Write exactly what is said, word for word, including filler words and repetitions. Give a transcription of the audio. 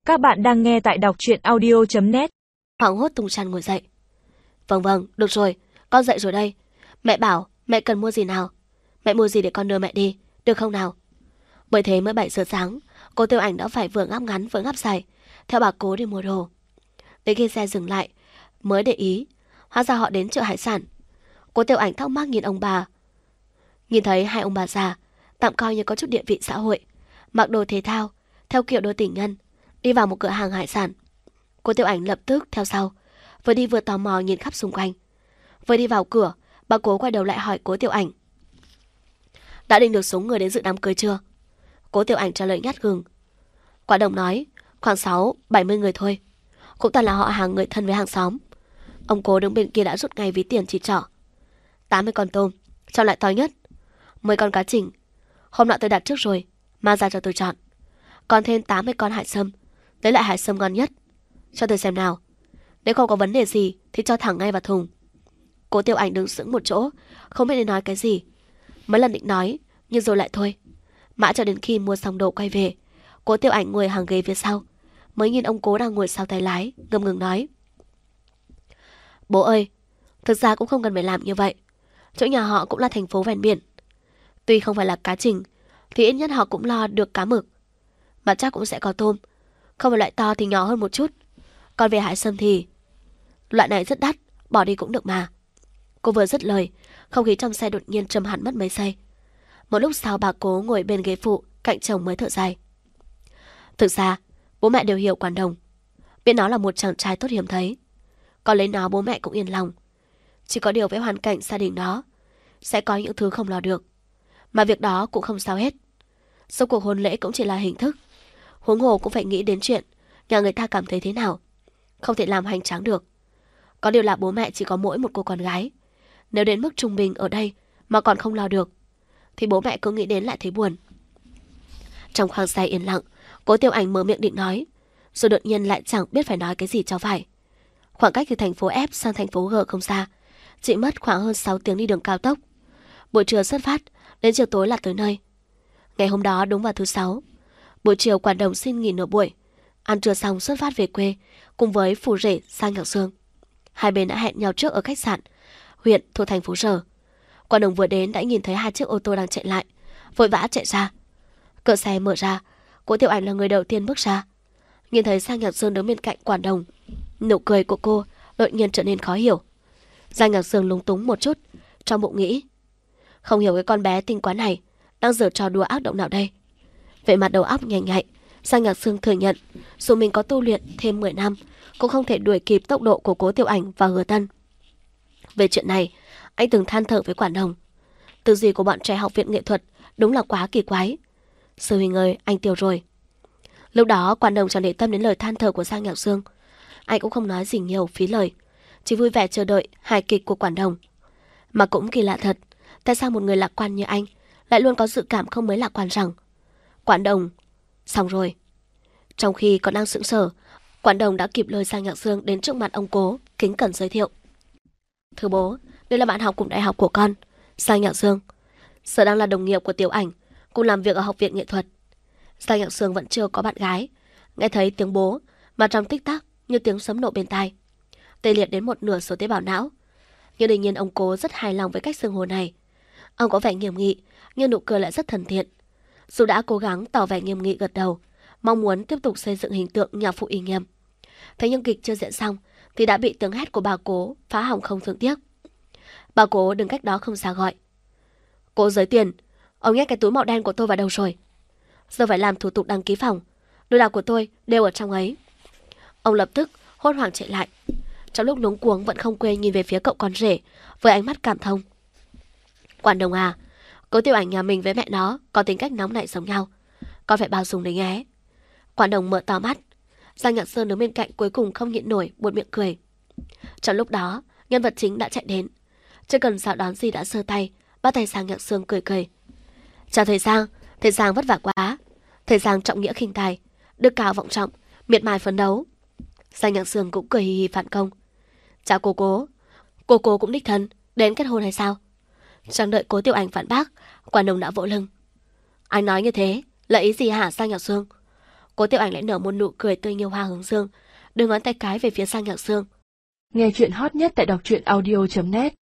Các bạn đang nghe tại đọc truyện audio chấm net. Hoảng hốt tung chăn ngồi dậy. Vâng vâng, được rồi, con dậy rồi đây. Mẹ bảo mẹ cần mua gì nào? Mẹ mua gì để con đưa mẹ đi, được không nào? Bởi thế mới bảy giờ sáng, cô Tiêu Ảnh đã phải vừa ngáp ngắn vừa ngáp dài, theo bà cố đi mua đồ. Đến khi xe dừng lại, mới để ý, hóa ra họ đến chợ hải sản. Cô Tiêu Ảnh thắc mắc nhìn ông bà. Nhìn thấy hai ông bà già, tạm coi như có chút địa vị xã hội, mặc đồ thể thao, theo kiểu đôi tình nhân, đi vào một cửa hàng hải sản. Cô Tiêu Ảnh lập tức theo sau, vừa đi vừa tò mò nhìn khắp xung quanh. Vừa đi vào cửa, bà cố quay đầu lại hỏi cố Tiêu Ảnh: đã định được số người đến dự đám cưới chưa? Cố Tiêu Ảnh trả lời nhát gừng. Quả đồng nói khoảng sáu, bảy mươi người thôi, cũng toàn là họ hàng người thân với hàng xóm. Ông cố đứng bên kia đã rút ngay ví tiền chỉ trỏ. tám mươi con tôm, chọn lại to nhất. mười con cá chỉnh, hôm nọ tôi đặt trước rồi, mang ra cho tôi chọn. Còn thêm tám mươi con hải sâm, lấy lại hải sâm ngon nhất. Cho tôi xem nào. Nếu không có vấn đề gì thì cho thẳng ngay vào thùng. Cố Tiêu Ảnh đứng sững một chỗ, không biết nên nói cái gì. Mấy lần định nói, nhưng rồi lại thôi. Mãi cho đến khi mua xong đồ quay về, Cố Tiêu Ảnh ngồi hàng ghế phía sau, mới nhìn ông cố đang ngồi sau tay lái, ngâm ngừng nói: bố ơi, thực ra cũng không cần phải làm như vậy. Chỗ nhà họ cũng là thành phố ven biển. Tuy không phải là cá trình, thì ít nhất họ cũng lo được cá mực. Mà chắc cũng sẽ có tôm, không phải loại to thì nhỏ hơn một chút. Còn về hải sâm thì loại này rất đắt, bỏ đi cũng được mà. Cô vừa dứt lời, không khí trong xe đột nhiên trầm hẳn mất mấy giây. Một lúc sau bà cố ngồi bên ghế phụ cạnh chồng mới thở dài. Thực ra bố mẹ đều hiểu Quản Đồng, biết nó là một chàng trai tốt hiếm thấy. Còn lấy nó bố mẹ cũng yên lòng. Chỉ có điều với hoàn cảnh gia đình nó sẽ có những thứ không lo được, mà việc đó cũng không sao hết. Sau cuộc hôn lễ cũng chỉ là hình thức, huống hồ cũng phải nghĩ đến chuyện nhà người ta cảm thấy thế nào, không thể làm hoành tráng được. Có điều là bố mẹ chỉ có mỗi một cô con gái. Nếu đến mức trung bình ở đây mà còn không lo được, thì bố mẹ cứ nghĩ đến lại thấy buồn. Trong khoang xe yên lặng, Cố Tiêu Ảnh mở miệng định nói, rồi đột nhiên lại chẳng biết phải nói cái gì cho phải. Khoảng cách từ thành phố F sang thành phố G không xa, chỉ mất khoảng hơn sáu tiếng đi đường cao tốc. Buổi trưa xuất phát, đến chiều tối là tới nơi. Ngày hôm đó đúng vào thứ sáu. Buổi chiều Quản Đồng xin nghỉ nửa buổi, ăn trưa xong xuất phát về quê cùng với phù rể Sang Nhạc Sương. Hai bên đã hẹn nhau trước ở khách sạn huyện thuộc thành phố Sở. Quản Đồng vừa đến đã nhìn thấy hai chiếc ô tô đang chạy lại, vội vã chạy ra. Cửa xe mở ra, Cố Tiêu Ảnh là người đầu tiên bước ra. Nhìn thấy Sang Nhạc Sương đứng bên cạnh Quản Đồng, nụ cười của cô đột nhiên trở nên khó hiểu. Sang Nhạc Sương lúng túng một chút, trong bụng nghĩ: không hiểu cái con bé tinh quá này đang giở trò đùa ác động nào đây. Về mặt đầu óc nhanh nhạy, Sang Nhạc Sương thừa nhận dù mình có tu luyện thêm mười năm cũng không thể đuổi kịp tốc độ của Cố Tiêu Ảnh và Hứa Tân. Về chuyện này, anh từng than thở với Quản Đồng. Tư duy của bọn trẻ học viện nghệ thuật đúng là quá kỳ quái. Sư huynh ơi, anh tiêu rồi. Lúc đó Quản Đồng chẳng để tâm đến lời than thở của Sang Nhạc Sương. Anh cũng không nói gì nhiều phí lời, chỉ vui vẻ chờ đợi hài kịch của Quản Đồng. Mà cũng kỳ lạ thật, tại sao một người lạc quan như anh lại luôn có dự cảm không mấy lạc quan rằng Quản Đồng xong rồi. Trong khi còn đang sững sờ, Quản Đồng đã kịp lời Sang Nhạc Sương đến trước mặt ông Cố, kính cẩn giới thiệu: thưa bố, đây là bạn học cùng đại học của con, Sang Nhạc Sương. Sở đang là đồng nghiệp của Tiểu Ảnh, cùng làm việc ở học viện nghệ thuật. Sang Nhạc Sương vẫn chưa có bạn gái, nghe thấy tiếng bố mà trong tích tắc như tiếng sấm nổ bên tai, tê liệt đến một nửa số tế bào não. Nhưng đương nhiên ông Cố rất hài lòng với cách xưng hô này. Ông có vẻ nghiêm nghị, nhưng nụ cười lại rất thân thiện. Dù đã cố gắng tỏ vẻ nghiêm nghị gật đầu, mong muốn tiếp tục xây dựng hình tượng nhạc phụ uy nghiêm. Thế nhưng kịch chưa diễn xong thì đã bị tiếng hét của bà Cố phá hỏng không thương tiếc. Bà Cố đứng cách đó không xa gọi: Cố Giới Tiền, ông nhét cái túi màu đen của tôi vào đâu rồi? Giờ phải làm thủ tục đăng ký phòng, đồ đạc của tôi đều ở trong ấy. Ông lập tức hốt hoảng chạy lại, trong lúc luống cuống vẫn không quên nhìn về phía cậu con rể với ánh mắt cảm thông. Quản Đồng à, Cố Tiêu Ảnh nhà mình với mẹ nó có tính cách nóng nảy giống nhau, con phải bao dung đấy nhé. Quản Đồng mở to mắt. Giang Nhạc Sơn đứng bên cạnh cuối cùng không nhịn nổi buột miệng cười. Trong lúc đó, nhân vật chính đã chạy đến, chưa cần chào đón gì đã giơ tay bắt tay Giang Nhạc Sơn cười cười: chào thầy Giang, thầy Giang vất vả quá. Thầy Giang trọng nghĩa khinh tài, đức cao vọng trọng, miệt mài phấn đấu. Giang Nhạc Sơn cũng cười hì hì phản công: chào cô Cố, cô Cố cũng đích thân đến kết hôn hay sao? Chẳng đợi Cố Tiêu Ảnh phản bác, Quản Đồng đã vỗ lưng: anh nói như thế là ý gì hả Giang Nhạc Sơn? Cố Tiểu Ảnh lại nở một nụ cười tươi như hoa hướng Dương, đưa ngón tay cái về phía Giang Nhạc Dương. Nghe chuyện hot nhất tại đọc truyện audio chấm net.